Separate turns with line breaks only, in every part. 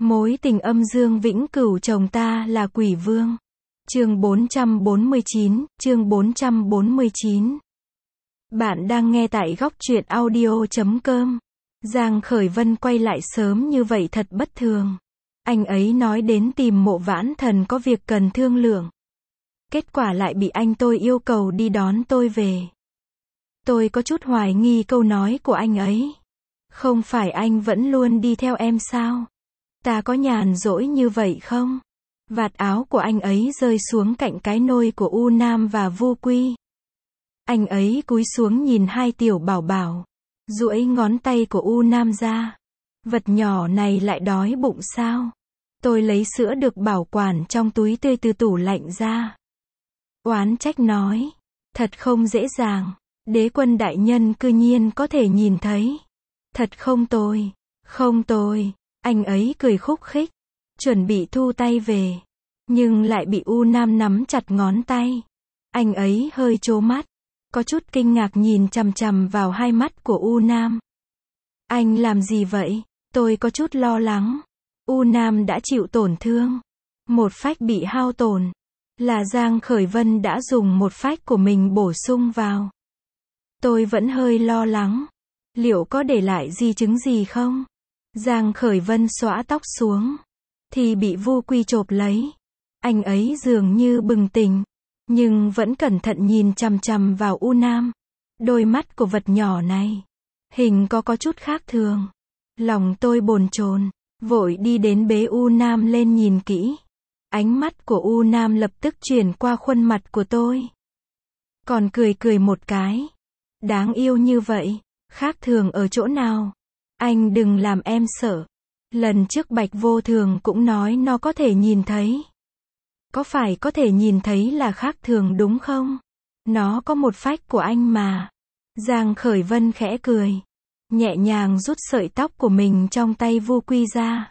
Mối tình âm dương vĩnh cửu chồng ta là quỷ vương. Chương 449, chương 449. Bạn đang nghe tại góc truyện audio.com. Giang Khởi Vân quay lại sớm như vậy thật bất thường. Anh ấy nói đến tìm Mộ Vãn Thần có việc cần thương lượng. Kết quả lại bị anh tôi yêu cầu đi đón tôi về. Tôi có chút hoài nghi câu nói của anh ấy. Không phải anh vẫn luôn đi theo em sao? Ta có nhàn rỗi như vậy không? Vạt áo của anh ấy rơi xuống cạnh cái nôi của U Nam và Vu Quy. Anh ấy cúi xuống nhìn hai tiểu bảo bảo, duỗi ngón tay của U Nam ra. Vật nhỏ này lại đói bụng sao? Tôi lấy sữa được bảo quản trong túi tươi từ tủ lạnh ra. Oán trách nói, thật không dễ dàng, đế quân đại nhân cư nhiên có thể nhìn thấy. Thật không tồi, không tồi. Anh ấy cười khúc khích, chuẩn bị thu tay về, nhưng lại bị U Nam nắm chặt ngón tay. Anh ấy hơi trố mắt, có chút kinh ngạc nhìn chằm chằm vào hai mắt của U Nam. Anh làm gì vậy? Tôi có chút lo lắng. U Nam đã chịu tổn thương, một phách bị hao tổn, là Giang Khởi Vân đã dùng một phách của mình bổ sung vào. Tôi vẫn hơi lo lắng, liệu có để lại di chứng gì không? Giang Khởi Vân xõa tóc xuống, thì bị Vu Quy chộp lấy. Anh ấy dường như bừng tỉnh, nhưng vẫn cẩn thận nhìn chằm chằm vào U Nam. Đôi mắt của vật nhỏ này, hình có chút khác thường. Lòng tôi bồn chồn, vội đi đến bế U Nam lên nhìn kỹ. Ánh mắt của U Nam lập tức chuyển qua khuôn mặt của tôi. Còn cười cười một cái. Đáng yêu như vậy, khác thường ở chỗ nào? Anh đừng làm em sợ. Lần trước Bạch Vô Thường cũng nói nó có thể nhìn thấy. Có phải có thể nhìn thấy là khác thường đúng không? Nó có một phách của anh mà. Giang Khởi Vân khẽ cười, nhẹ nhàng rút sợi tóc của mình trong tay Vu Quy ra.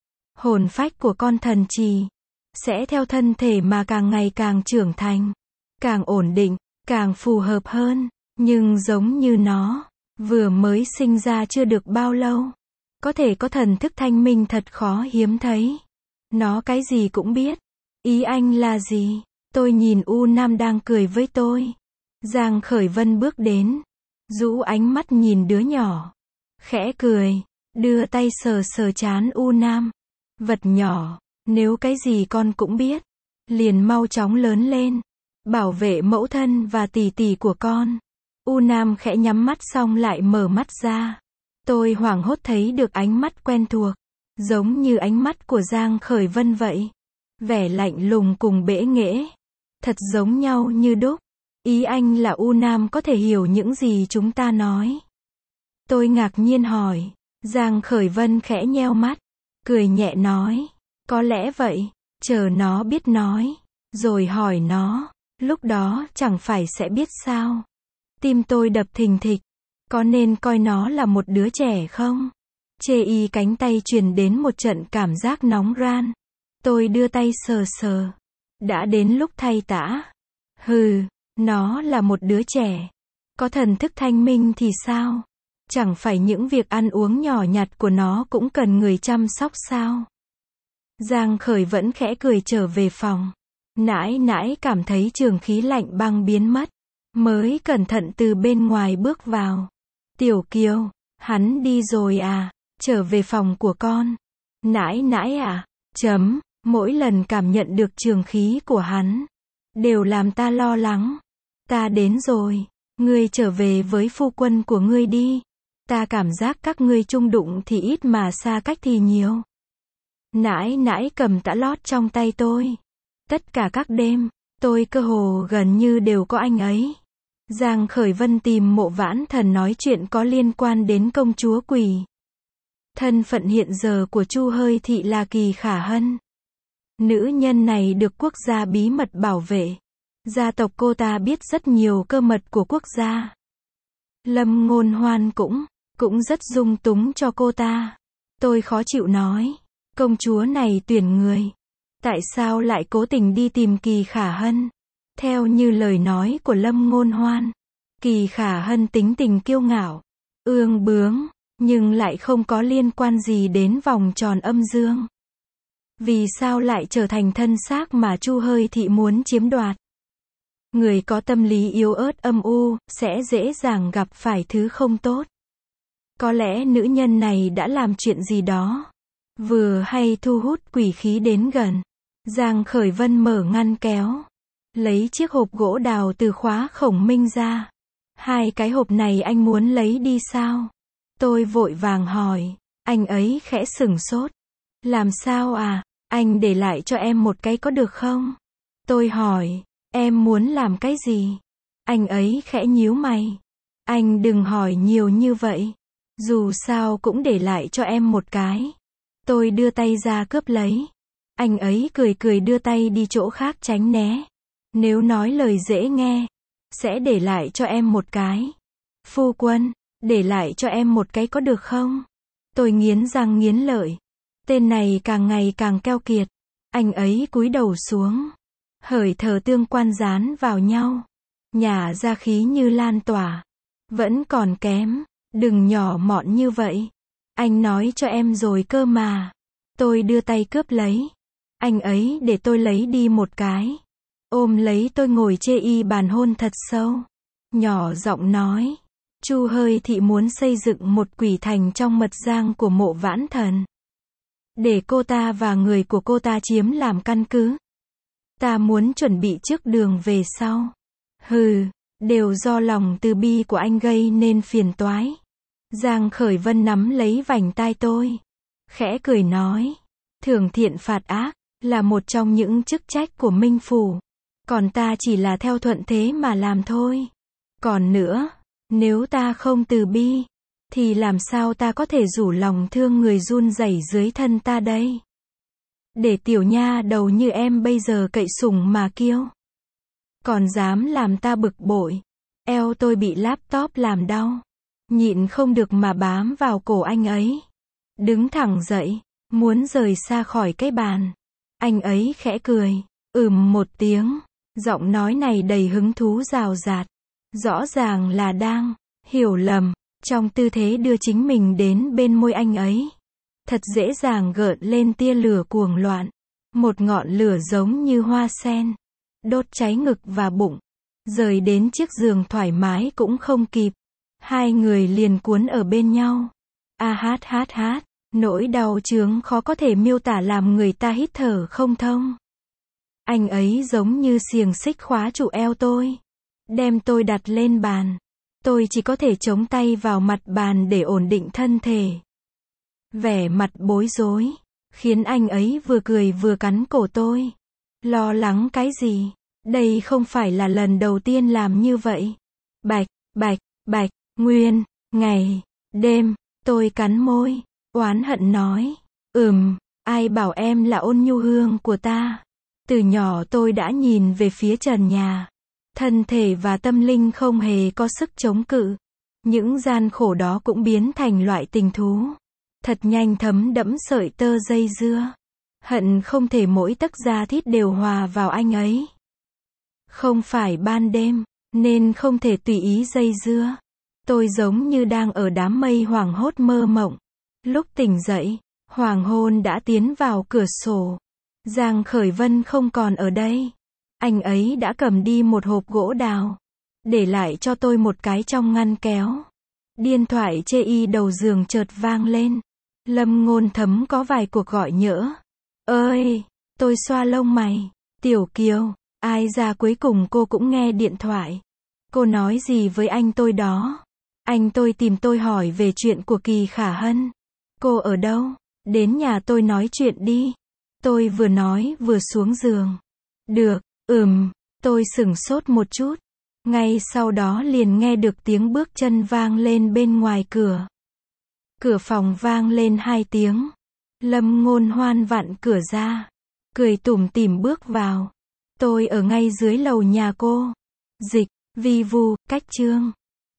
Hồn phách của con thần trì sẽ theo thân thể mà càng ngày càng trưởng thành, càng ổn định, càng phù hợp hơn. Nhưng giống như nó, vừa mới sinh ra chưa được bao lâu, có thể có thần thức thanh minh thật khó hiếm thấy. Nó cái gì cũng biết. Ý anh là gì? Tôi nhìn U Nam đang cười với tôi. Giang Khởi Vân bước đến, rũ ánh mắt nhìn đứa nhỏ, khẽ cười, đưa tay sờ sờ trán U Nam. Vật nhỏ, nếu cái gì con cũng biết, liền mau chóng lớn lên, bảo vệ mẫu thân và tỷ tỷ của con. U Nam khẽ nhắm mắt xong lại mở mắt ra. Tôi hoảng hốt thấy được ánh mắt quen thuộc, giống như ánh mắt của Giang Khởi Vân vậy. Vẻ lạnh lùng cùng bẽ nghễ, thật giống nhau như đúc. Ý anh là U Nam có thể hiểu những gì chúng ta nói? Tôi ngạc nhiên hỏi. Giang Khởi Vân khẽ nheo mắt, cười nhẹ nói, có lẽ vậy, chờ nó biết nói, rồi hỏi nó, lúc đó chẳng phải sẽ biết sao? Tim tôi đập thình thịch, có nên coi nó là một đứa trẻ không? Chê y cánh tay truyền đến một trận cảm giác nóng ran. Tôi đưa tay sờ sờ. Đã đến lúc thay tã. Hừ, nó là một đứa trẻ. Có thần thức thanh minh thì sao? Chẳng phải những việc ăn uống nhỏ nhặt của nó cũng cần người chăm sóc sao? Giang Khởi vẫn khẽ cười trở về phòng. Nãi nãi cảm thấy trường khí lạnh băng biến mất. Mới cẩn thận từ bên ngoài bước vào. Tiểu Kiều, hắn đi rồi à? Trở về phòng của con. Nãi nãi à? Mỗi lần cảm nhận được trường khí của hắn, đều làm ta lo lắng. Ta đến rồi, ngươi trở về với phu quân của ngươi đi. Ta cảm giác các ngươi chung đụng thì ít mà xa cách thì nhiều. Nãi nãi cầm tã lót trong tay tôi. Tất cả các đêm, tôi cơ hồ gần như đều có anh ấy. Giang Khởi Vân tìm Mộ Vãn Thần nói chuyện có liên quan đến công chúa quỷ. Thân phận hiện giờ của Chu Hơi Thị là Kỳ Khả Hân. Nữ nhân này được quốc gia bí mật bảo vệ. Gia tộc cô ta biết rất nhiều cơ mật của quốc gia. Lâm Ngôn Hoan cũng rất dung túng cho cô ta. Tôi khó chịu nói, công chúa này tuyển người, tại sao lại cố tình đi tìm Kỳ Khả Hân? Theo như lời nói của Lâm Ngôn Hoan, Kỳ Khả Hân tính tình kiêu ngạo, ương bướng, nhưng lại không có liên quan gì đến vòng tròn âm dương. Vì sao lại trở thành thân xác mà Chu Hơi Thị muốn chiếm đoạt? Người có tâm lý yếu ớt âm u, sẽ dễ dàng gặp phải thứ không tốt. Có lẽ nữ nhân này đã làm chuyện gì đó, vừa hay thu hút quỷ khí đến gần. Giang Khởi Vân mở ngăn kéo, lấy chiếc hộp gỗ đào từ khóa khổng minh ra. Hai cái hộp này anh muốn lấy đi sao? Tôi vội vàng hỏi. Anh ấy khẽ sửng sốt. Làm sao à? Anh để lại cho em một cái có được không? Tôi hỏi. Em muốn làm cái gì? Anh ấy khẽ nhíu mày. Anh đừng hỏi nhiều như vậy. Dù sao cũng để lại cho em một cái. Tôi đưa tay ra cướp lấy. Anh ấy cười cười đưa tay đi chỗ khác tránh né. Nếu nói lời dễ nghe, sẽ để lại cho em một cái. Phu quân, để lại cho em một cái có được không? Tôi nghiến răng nghiến lợi. Tên này càng ngày càng keo kiệt. Anh ấy cúi đầu xuống. Hởi thở tương quan dán vào nhau. Nhả ra khí như lan tỏa. Vẫn còn kém. Đừng nhỏ mọn như vậy. Anh nói cho em rồi cơ mà. Tôi đưa tay cướp lấy. Anh ấy để tôi lấy đi một cái. Ôm lấy tôi ngồi chê y bàn hôn thật sâu. Nhỏ giọng nói. Chu Hơi Thị muốn xây dựng một quỷ thành trong mật giang của Mộ Vãn Thần. Để cô ta và người của cô ta chiếm làm căn cứ. Ta muốn chuẩn bị trước đường về sau. Hừ, đều do lòng từ bi của anh gây nên phiền toái. Giang Khởi Vân nắm lấy vành tai tôi. Khẽ cười nói. Thưởng thiện phạt ác, là một trong những chức trách của Minh Phủ. Còn ta chỉ là theo thuận thế mà làm thôi. Còn nữa, nếu ta không từ bi, thì làm sao ta có thể rủ lòng thương người run rẩy dưới thân ta đây? Để tiểu nha đầu như em bây giờ cậy sủng mà kiêu. Còn dám làm ta bực bội. Eo tôi bị laptop làm đau. Nhịn không được mà bám vào cổ anh ấy. Đứng thẳng dậy, muốn rời xa khỏi cái bàn. Anh ấy khẽ cười. Một tiếng. Giọng nói này đầy hứng thú rào rạt. Rõ ràng là đang hiểu lầm. Trong tư thế đưa chính mình đến bên môi anh ấy. Thật dễ dàng gợn lên tia lửa cuồng loạn. Một ngọn lửa giống như hoa sen. Đốt cháy ngực và bụng. Rời đến chiếc giường thoải mái cũng không kịp. Hai người liền cuốn ở bên nhau. Hát. Nỗi đau chướng khó có thể miêu tả làm người ta hít thở không thông. Anh ấy giống như xiềng xích khóa trụ eo tôi. Đem tôi đặt lên bàn. Tôi chỉ có thể chống tay vào mặt bàn để ổn định thân thể. Vẻ mặt bối rối, khiến anh ấy vừa cười vừa cắn cổ tôi. Lo lắng cái gì? Đây không phải là lần đầu tiên làm như vậy. Bạch, nguyên, ngày, đêm, tôi cắn môi, oán hận nói. Ai bảo em là ôn nhu hương của ta. Từ nhỏ tôi đã nhìn về phía trần nhà. Thân thể và tâm linh không hề có sức chống cự. Những gian khổ đó cũng biến thành loại tình thú. Thật nhanh thấm đẫm sợi tơ dây dưa. Hận không thể mỗi tấc da thịt đều hòa vào anh ấy. Không phải ban đêm, nên không thể tùy ý dây dưa. Tôi giống như đang ở đám mây hoảng hốt mơ mộng. Lúc tỉnh dậy, hoàng hôn đã tiến vào cửa sổ. Giang Khởi Vân không còn ở đây. Anh ấy đã cầm đi một hộp gỗ đào. Để lại cho tôi một cái trong ngăn kéo. Điện thoại chê y đầu giường chợt vang lên. Lâm Ngôn Thấm có vài cuộc gọi nhỡ. Ơi, tôi xoa lông mày. Tiểu Kiều, ai ra cuối cùng cô cũng nghe điện thoại. Cô nói gì với anh tôi đó? Anh tôi tìm tôi hỏi về chuyện của Kỳ Khả Hân. Cô ở đâu? Đến nhà tôi nói chuyện đi. Tôi vừa nói vừa xuống giường. Được, tôi sửng sốt một chút. Ngay sau đó liền nghe được tiếng bước chân vang lên bên ngoài cửa. Cửa phòng vang lên 2 tiếng. Lâm Ngôn Hoan vặn cửa ra. Cười tủm tỉm bước vào. Tôi ở ngay dưới lầu nhà cô. Dịch, vi vu, cách chương.